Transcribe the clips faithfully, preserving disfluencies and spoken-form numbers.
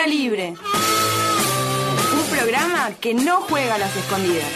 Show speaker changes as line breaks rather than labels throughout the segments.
Piedra Libre. Un programa que no juega a las escondidas.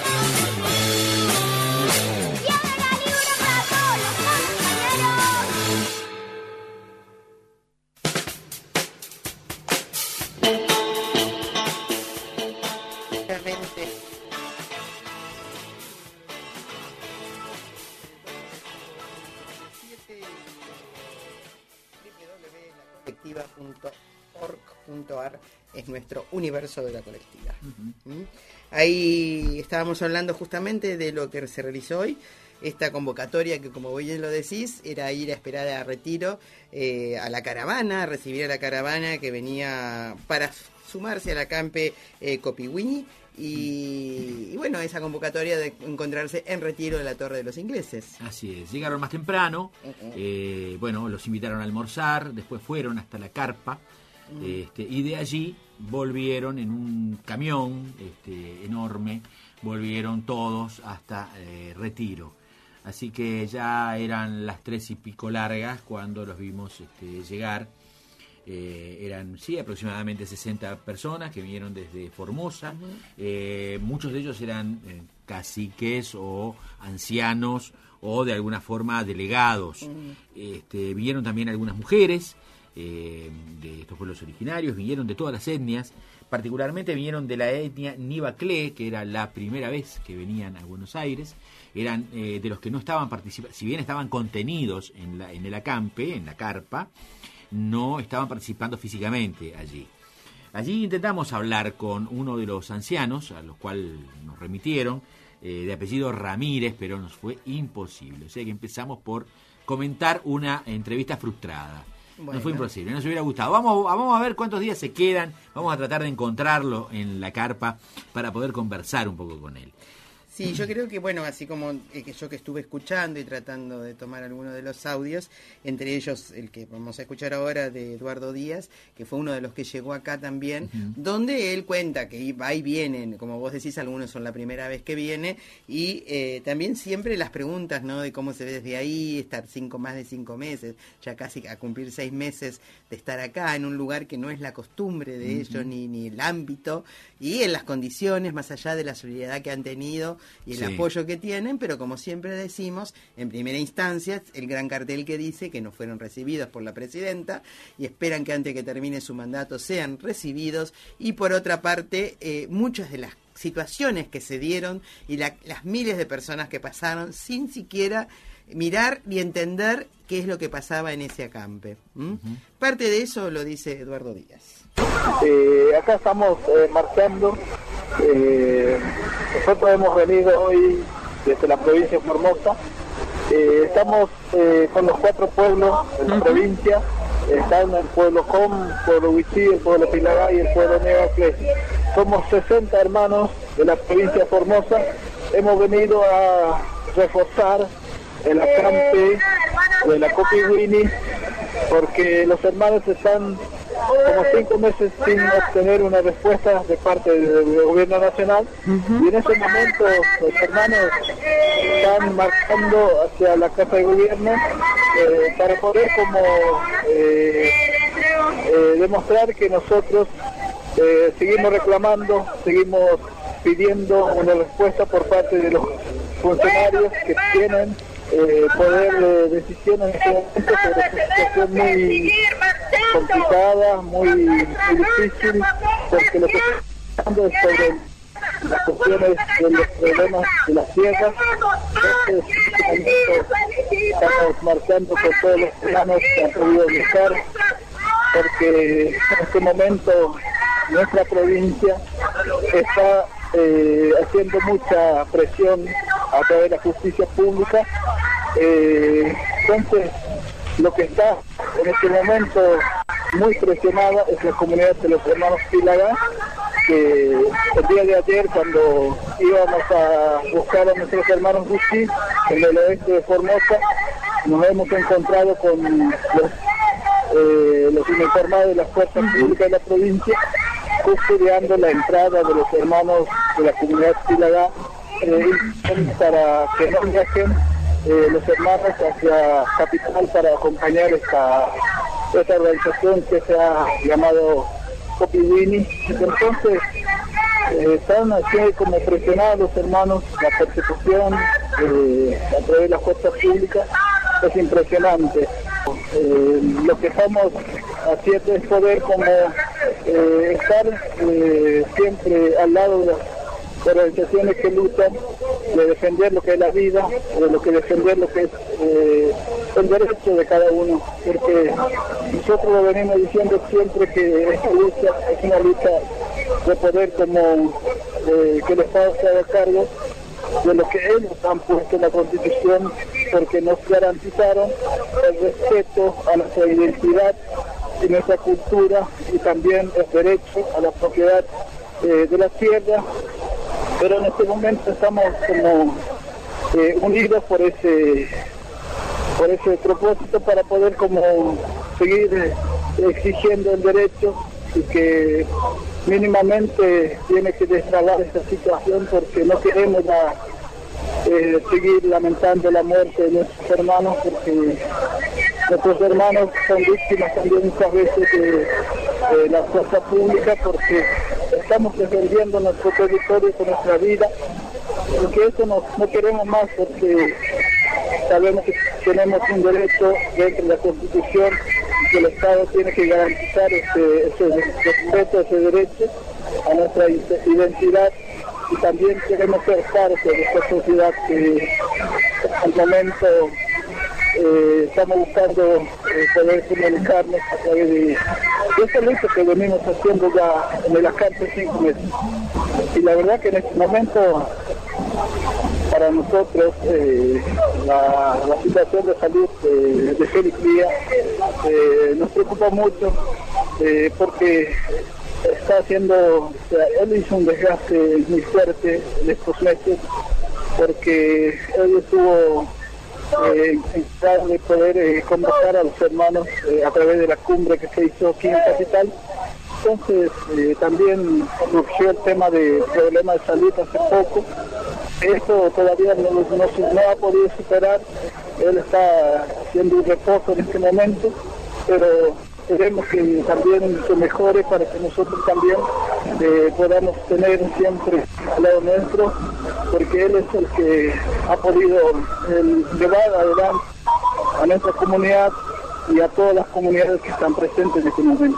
colectiva punto org punto ar es nuestro universo de la colectiva. Uh-huh. ¿Mm? Ahí estábamos hablando justamente de lo que se realizó hoy, esta convocatoria que, como bien lo decís, era ir a esperar a Retiro, eh, a la caravana, a recibir a la caravana que venía para sumarse a la campe eh, Copiwini. Y, y bueno, esa convocatoria de encontrarse en Retiro de la Torre de los Ingleses.
Así es, llegaron más temprano, uh-huh. eh, bueno, los invitaron a almorzar, después fueron hasta la carpa, uh-huh. este, y de allí volvieron en un camión este, enorme, volvieron todos hasta eh, Retiro. Así que ya eran las tres y pico largas cuando los vimos este, llegar. Eh, eran sí aproximadamente sesenta personas que vinieron desde Formosa. Uh-huh. eh, muchos de ellos eran eh, caciques o ancianos o de alguna forma delegados. Uh-huh. este, vinieron también algunas mujeres eh, de estos pueblos originarios, vinieron de todas las etnias, particularmente vinieron de la etnia Nibaclé, que era la primera vez que venían a Buenos Aires. Eran eh, de los que no estaban participando, si bien estaban contenidos en, la, en el acampe, en la carpa, no estaban participando físicamente allí. Allí intentamos hablar con uno de los ancianos, a los cuales nos remitieron, eh, de apellido Ramírez, pero nos fue imposible. O sea que empezamos por comentar una entrevista frustrada. Bueno. Nos fue imposible, nos hubiera gustado. Vamos, vamos a ver cuántos días se quedan, vamos a tratar de encontrarlo en la carpa para poder conversar un poco con él.
Sí, yo creo que, bueno, así como eh, que yo que estuve escuchando y tratando de tomar algunos de los audios, entre ellos el que vamos a escuchar ahora de Eduardo Díaz, que fue uno de los que llegó acá también, uh-huh. donde él cuenta que va y vienen, como vos decís, algunos son la primera vez que viene, y eh, también siempre las preguntas, ¿no?, de cómo se ve desde ahí, estar cinco más de cinco meses, ya casi a cumplir seis meses de estar acá, en un lugar que no es la costumbre de uh-huh. ellos, ni, ni el ámbito, y en las condiciones, más allá de la solidaridad que han tenido, y el sí. apoyo que tienen, pero como siempre decimos, en primera instancia, el gran cartel que dice que no fueron recibidos por la presidenta y esperan que antes que termine su mandato sean recibidos, y por otra parte, eh, muchas de las situaciones que se dieron y la, las miles de personas que pasaron sin siquiera mirar ni entender qué es lo que pasaba en ese acampe. ¿Mm? Uh-huh. Parte de eso lo dice Eduardo Díaz.
Eh, acá estamos eh, marchando. Eh, nosotros hemos venido hoy desde la provincia de Formosa. Eh, estamos eh, con los cuatro pueblos de la uh-huh. provincia. Están el pueblo Com, el pueblo Huichí, el pueblo Pilagá y el pueblo Nibaclé. Somos sesenta hermanos de la provincia de Formosa. Hemos venido a reforzar el acampe de la Copiwini porque los hermanos están como cinco meses sin obtener una respuesta de parte del gobierno nacional. Uh-huh. Y en ese momento los hermanos están marchando hacia la casa de gobierno eh, para poder como eh, eh, demostrar que nosotros eh, seguimos reclamando, seguimos pidiendo una respuesta por parte de los funcionarios que tienen Eh, poder de decisión en este momento sobre esta situación muy complicada, muy, muy difícil, porque lo que estamos hablando es sobre las cuestiones de los problemas de las tierras. Entonces, estamos marchando con todos los planos que han podido buscar, porque en este momento nuestra provincia está eh, haciendo mucha presión a través de la justicia pública. Eh, entonces, lo que está en este momento muy presionada es la comunidad de los hermanos Pilagá, que el día de ayer, cuando íbamos a buscar a nuestros hermanos Huichí en el oeste de Formosa, nos hemos encontrado con los, eh, los uniformados de las fuerzas públicas de la provincia custodiando la entrada de los hermanos de la comunidad Pilagá eh, para que no viajen eh, los hermanos hacia Capital para acompañar esta, esta organización que se ha llamado Copiwini. Entonces eh, están así como presionados los hermanos, la persecución eh, a través de las fuerzas públicas es impresionante. Eh, lo que estamos haciendo es poder como eh, estar eh, siempre al lado de las organizaciones que luchan, de defender lo que es la vida, de lo que defender lo que es eh, el derecho de cada uno, porque nosotros lo venimos diciendo siempre que esta lucha es una lucha de poder como eh, que el Estado se haga cargo de lo que ellos han puesto en la Constitución, porque nos garantizaron el respeto a nuestra identidad y nuestra cultura y también el derecho a la propiedad eh, de la tierra. Pero en este momento estamos como eh, unidos por ese por ese propósito para poder como seguir eh, exigiendo el derecho y que mínimamente tiene que destrabar esta situación, porque no queremos la, eh, seguir lamentando la muerte de nuestros hermanos, porque nuestros hermanos son víctimas también muchas veces de, de la fuerza pública, porque estamos defendiendo nuestro territorio con nuestra vida, porque eso no, no queremos más, porque sabemos que tenemos un derecho dentro de la Constitución y que el Estado tiene que garantizar ese, ese respeto, ese derecho a nuestra identidad, y también queremos ser parte de esta sociedad que al momento eh, estamos buscando eh, poder comunicarnos a través de, de esta lucha que venimos haciendo ya en el alcance cinco meses. Y la verdad que en este momento para nosotros eh, la, la situación de salud eh, de Félix Díaz eh, nos preocupa mucho eh, porque está haciendo, o sea, él hizo un desgaste muy fuerte en estos meses, porque él estuvo eh, en tratar de poder eh, convocar a los hermanos eh, a través de la cumbre que se hizo aquí en Capital. Entonces eh, también surgió el tema de problemas de salud hace poco. Esto todavía no, no, no ha podido superar. Él está haciendo un reposo en este momento, pero queremos que también se mejore para que nosotros también eh, podamos tener siempre al lado nuestro, porque él es el que ha podido el, llevar adelante a nuestra comunidad y a todas las comunidades que están presentes en este momento.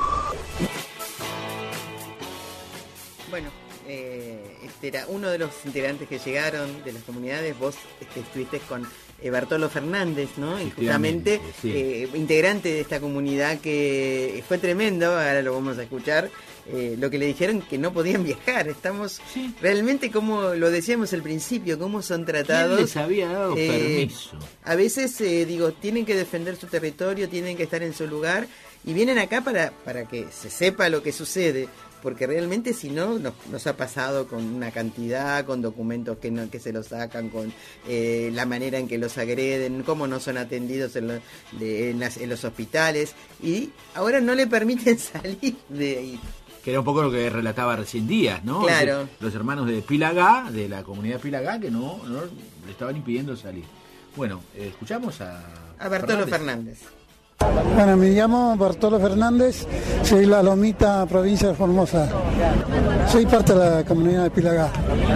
Bueno, eh, este era uno de los integrantes que llegaron de las comunidades. Vos este, estuviste con eh, Bartolo Fernández, ¿no? Y justamente
sí.
eh, integrante de esta comunidad, que fue tremendo, ahora lo vamos a escuchar, eh, lo que le dijeron, que no podían viajar. Estamos sí. realmente, como lo decíamos al principio, cómo son tratados.
¿Quién les había dado eh, permiso?
A veces, eh, digo, tienen que defender su territorio, tienen que estar en su lugar, y vienen acá para, para que se sepa lo que sucede. Porque realmente, si no, nos, nos ha pasado con una cantidad, con documentos que no, que se los sacan, con eh, la manera en que los agreden, cómo no son atendidos en, lo, de, en, las, en los hospitales, y ahora no le permiten salir de ahí.
Que era un poco lo que relataba recién Díaz, ¿no?
Claro.
O sea, los hermanos de Pilagá, de la comunidad Pilagá, que no, no le estaban impidiendo salir. Bueno, eh, escuchamos a...
A Bartolo Fernández. Fernández.
Bueno, me llamo Bartolo Fernández, soy La Lomita, provincia de Formosa. Soy parte de la comunidad de Pilagá.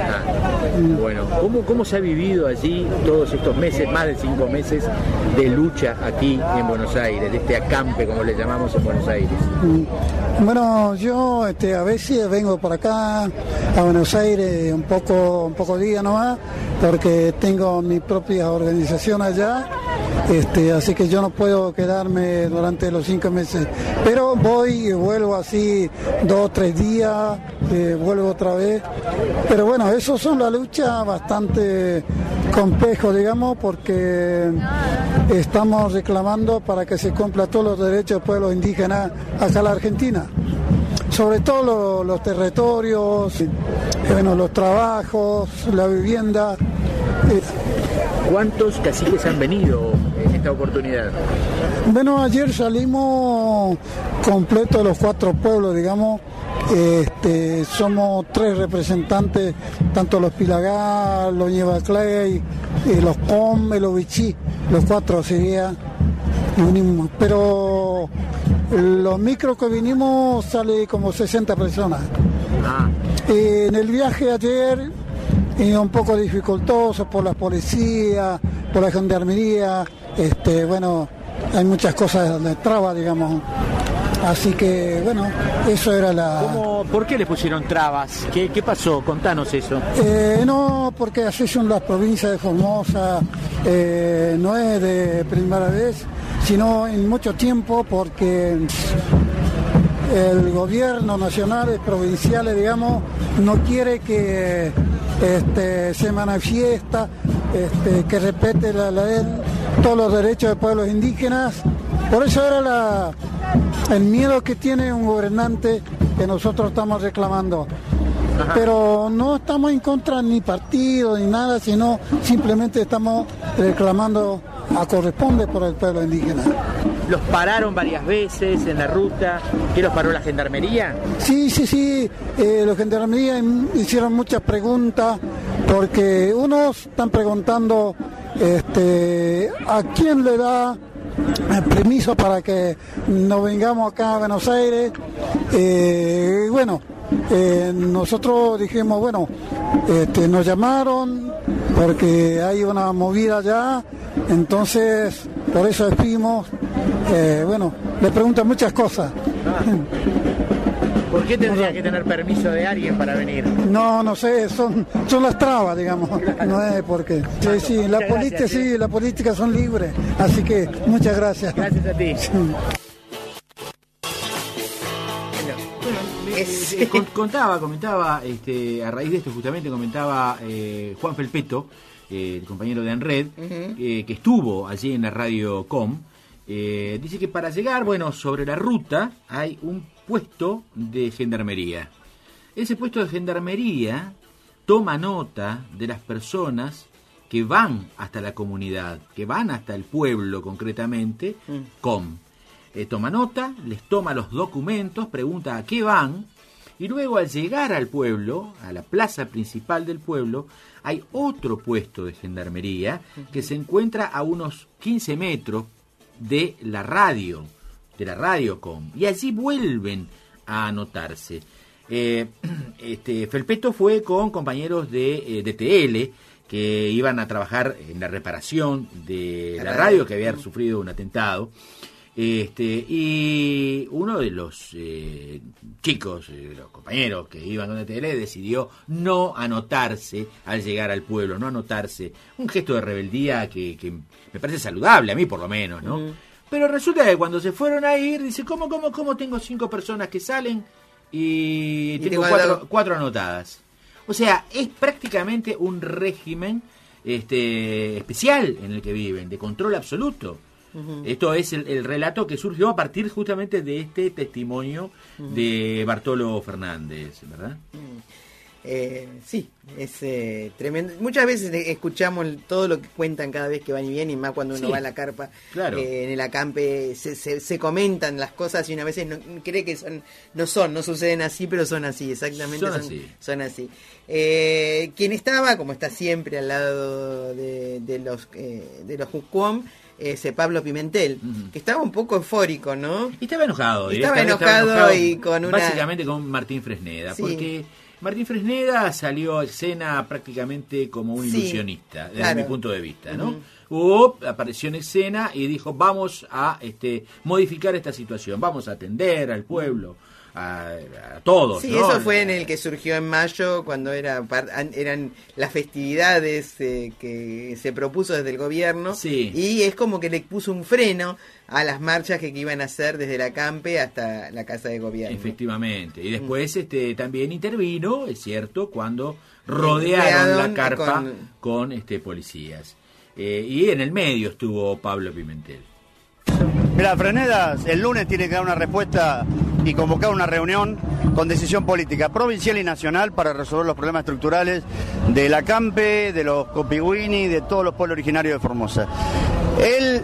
Mm. Bueno, ¿cómo, ¿cómo se ha vivido allí todos estos meses, más de cinco meses de lucha aquí en Buenos Aires, de este acampe, como le llamamos en Buenos Aires?
Mm. Bueno, yo este, a veces vengo por acá, a Buenos Aires, un poco, un poco día nomás, porque tengo mi propia organización allá. Este, así que yo no puedo quedarme durante los cinco meses, pero voy y vuelvo así dos o tres días, eh, vuelvo otra vez. Pero bueno, eso son la lucha bastante complejo, digamos, porque estamos reclamando para que se cumpla todos los derechos del pueblo indígena acá en la Argentina. Sobre todo los, los territorios, eh, bueno, los trabajos, la vivienda. Eh,
¿Cuántos caciques han venido en esta oportunidad?
Bueno, ayer salimos completos los cuatro pueblos, digamos. Este, somos tres representantes, tanto los Pilagá, los Ñevaclay, eh, los Com, los Vichy, los cuatro sería lo mismo. Pero los micros que vinimos sale como sesenta personas.
Ah.
Eh, en el viaje ayer, eh, un poco dificultoso por la policía, por la gendarmería, este, bueno, hay muchas cosas de traba, digamos. Así que, bueno, eso era la...
¿Cómo, ¿Por qué le pusieron trabas? ¿Qué, qué pasó? Contanos eso.
Eh, no, porque así son las provincias de Formosa, eh, no es de primera vez, sino en mucho tiempo, porque el gobierno nacional y provincial, digamos, no quiere que este, se manifiesta, este, que respete la ley, todos los derechos de pueblos indígenas. Por eso era la, el miedo que tiene un gobernante que nosotros estamos reclamando. Ajá. Pero no estamos en contra ni partido ni nada, sino simplemente estamos reclamando a corresponde por el pueblo indígena.
¿Los pararon varias veces en la ruta? ¿Qué los paró la gendarmería?
Sí, sí, sí, eh, la gendarmería hicieron muchas preguntas, porque unos están preguntando este, a quién le da permiso para que nos vengamos acá a Buenos Aires. Eh, bueno, eh, nosotros dijimos, bueno, este, nos llamaron porque hay una movida allá, entonces por eso fuimos. Eh, bueno, le preguntan muchas cosas.
Ah. ¿Por qué tendría que tener permiso de alguien para venir?
No, no sé, son son las trabas, digamos. Claro. No es porque... Sí, sí, la política, gracias, sí, la política son libres. Así que muchas gracias.
Gracias a ti.
Sí.
Es... Eh, contaba, comentaba, este, a raíz de esto justamente comentaba eh, Juan Felpeto, eh, el compañero de ANRED, uh-huh. eh, que estuvo allí en la radio Com. Eh, dice que para llegar, bueno, sobre la ruta hay un puesto de gendarmería. Ese puesto de gendarmería toma nota de las personas que van hasta la comunidad, que van hasta el pueblo concretamente, mm. com. Eh, toma nota, les toma los documentos, pregunta a qué van, y luego al llegar al pueblo, a la plaza principal del pueblo, hay otro puesto de gendarmería mm. que se encuentra a unos quince metros de la radio, de la radio com, y allí vuelven a anotarse. Eh, este, Felpeto fue con compañeros de eh, D T L que iban a trabajar en la reparación de la radio que había sufrido un atentado. Este, y uno de los eh, chicos, eh, los compañeros que iban con D T L decidió no anotarse al llegar al pueblo, no anotarse. Un gesto de rebeldía que, que me parece saludable, a mí por lo menos, ¿no? Uh-huh. Pero resulta que cuando se fueron a ir, dice, ¿cómo, cómo, cómo tengo cinco personas que salen y, y tengo cuatro, cuatro anotadas? O sea, es prácticamente un régimen este, especial en el que viven, de control absoluto. Uh-huh. Esto es el, el relato que surgió a partir justamente de este testimonio uh-huh. de Bartolo Fernández, ¿verdad?
Uh-huh. Eh, sí, es eh, tremendo. Muchas veces escuchamos todo lo que cuentan cada vez que van y vienen, y más cuando uno sí, va a la carpa, claro. eh, en el acampe se, se, se comentan las cosas y una vez no, cree que son, no son, no suceden así, pero son así, exactamente son, son así. Son así. Eh, quien estaba, como está siempre al lado de, de los eh, de los Jucuom, ese Pablo Pimentel, uh-huh. que estaba un poco eufórico, ¿no?
Y estaba enojado.
Estaba enojado, estaba enojado y con una...
Básicamente con Martín Fresneda, sí. porque Martín Fresneda salió a escena prácticamente como un sí, ilusionista, desde claro. mi punto de vista, ¿no? Uh-huh. Hugo apareció en escena y dijo, vamos a este modificar esta situación, vamos a atender al pueblo, a, a todos.
Sí,
¿no?
Eso fue en el que surgió en mayo, cuando era eran las festividades eh, que se propuso desde el gobierno,
sí.
y es como que le puso un freno a las marchas que, que iban a hacer desde la Campe hasta la Casa de Gobierno.
Efectivamente, y después mm. este también intervino, es cierto, cuando rodearon la carpa con, con este policías. Eh, y en el medio estuvo Pablo Pimentel.
Mira, Fresneda el lunes tiene que dar una respuesta y convocar una reunión con decisión política provincial y nacional para resolver los problemas estructurales de la Campe, de los Copigüini, de todos los pueblos originarios de Formosa. Él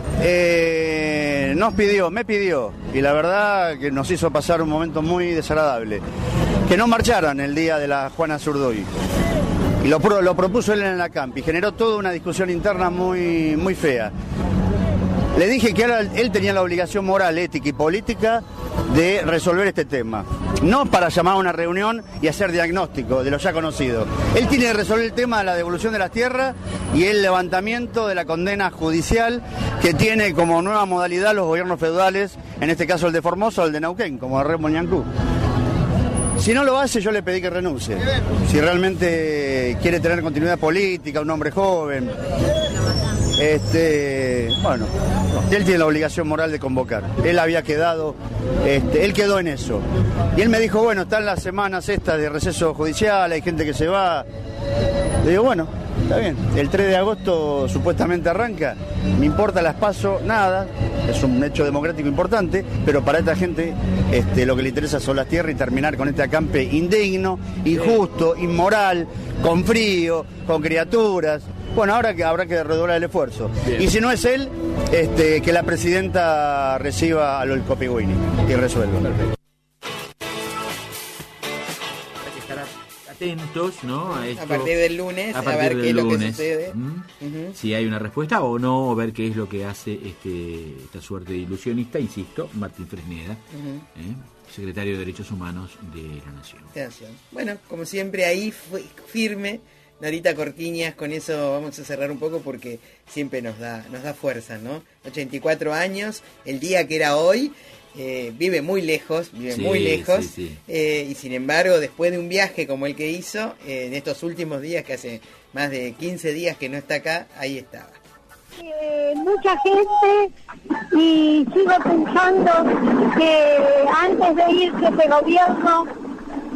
eh, nos pidió, me pidió, y la verdad que nos hizo pasar un momento muy desagradable, que no marcharan el día de la Juana Zurduy. Y lo, lo propuso él en la Campi, y generó toda una discusión interna muy, muy fea. Le dije que él, él tenía la obligación moral, ética y política de resolver este tema. No para llamar a una reunión y hacer diagnóstico de lo ya conocido. Él tiene que resolver el tema de la devolución de las tierras y el levantamiento de la condena judicial que tiene como nueva modalidad los gobiernos feudales, en este caso el de Formosa o el de Neuquén, como el Remo Ñancú. Si no lo hace, yo le pedí que renuncie. Si realmente quiere tener continuidad política, un hombre joven... Este, bueno, él tiene la obligación moral de convocar. Él había quedado, este, él quedó en eso. Y él me dijo, bueno, están las semanas estas de receso judicial, hay gente que se va. Le digo, bueno, está bien. El tres de agosto supuestamente arranca. Me importa las PASO, nada. Es un hecho democrático importante, pero para esta gente este, lo que le interesa son las tierras y terminar con este acampe indigno, injusto, inmoral, con frío, con criaturas. Bueno, ahora que habrá que redoblar el esfuerzo. Bien. Y si no es él, este, que la presidenta reciba a los Copiguini y resuelva. Perfecto.
Hay que estar atentos, ¿no? A, esto,
a partir del lunes,
a,
a ver qué es lo que sucede.
¿Mm? Uh-huh. Si hay una respuesta o no, o ver qué es lo que hace este, esta suerte de ilusionista, insisto, Martín Fresneda, uh-huh. ¿eh? secretario de Derechos Humanos de la Nación. De Nación.
Bueno, como siempre, ahí fue firme. Norita Cortiñas, con eso vamos a cerrar un poco porque siempre nos da nos da fuerza, ¿no? ochenta y cuatro años, el día que era hoy, eh, vive muy lejos, vive sí, muy lejos, sí, sí. Eh, y sin embargo, después de un viaje como el que hizo, eh, en estos últimos días, que hace más de quince días que no está acá, ahí estaba.
Eh, mucha gente, y sigo pensando que antes de irse este gobierno,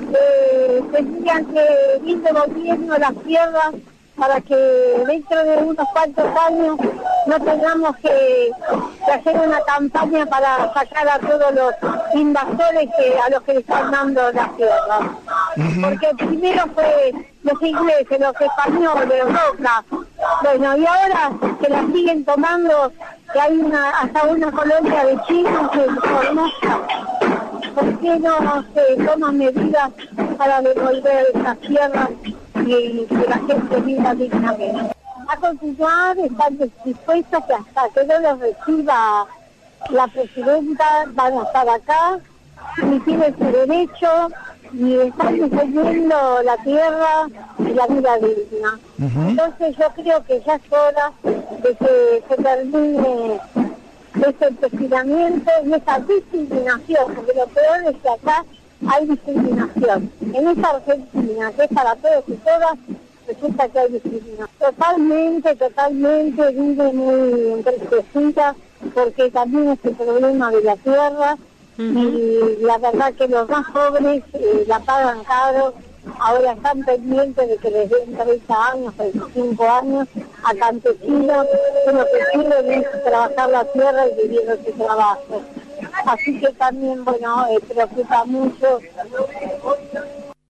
Eh, tendrían que ir de gobierno a las tierras para que dentro de unos cuantos años no tengamos que, que hacer una campaña para sacar a todos los invasores que, a los que le están dando las tierras. Uh-huh. Porque primero fue los ingleses, los españoles, Roca, bueno, y ahora que la siguen tomando, que hay una hasta una colonia de chinos que Formosa. ¿Por qué no se toman medidas para devolver esas tierras y que la gente viva dignamente? A continuar, están dispuestos que hasta que no los reciba la presidenta van a estar acá y tienen su derecho y están defendiendo la tierra y la vida digna. Uh-huh. Entonces yo creo que ya es hora de que se termine ese empecinamiento y esa discriminación, porque lo peor es que acá hay discriminación. En esta Argentina, que es para todos y todas, resulta que hay discriminación. Totalmente, totalmente vive muy entristecida, porque también es el problema de la tierra, uh-huh. y la verdad que los más pobres eh, la pagan caro. Ahora están pendientes de que les den treinta años, treinta y cinco años a campesinos, que lo que quieren es trabajar la tierra y vivir de su trabajo. Así que también, bueno, eh, preocupa mucho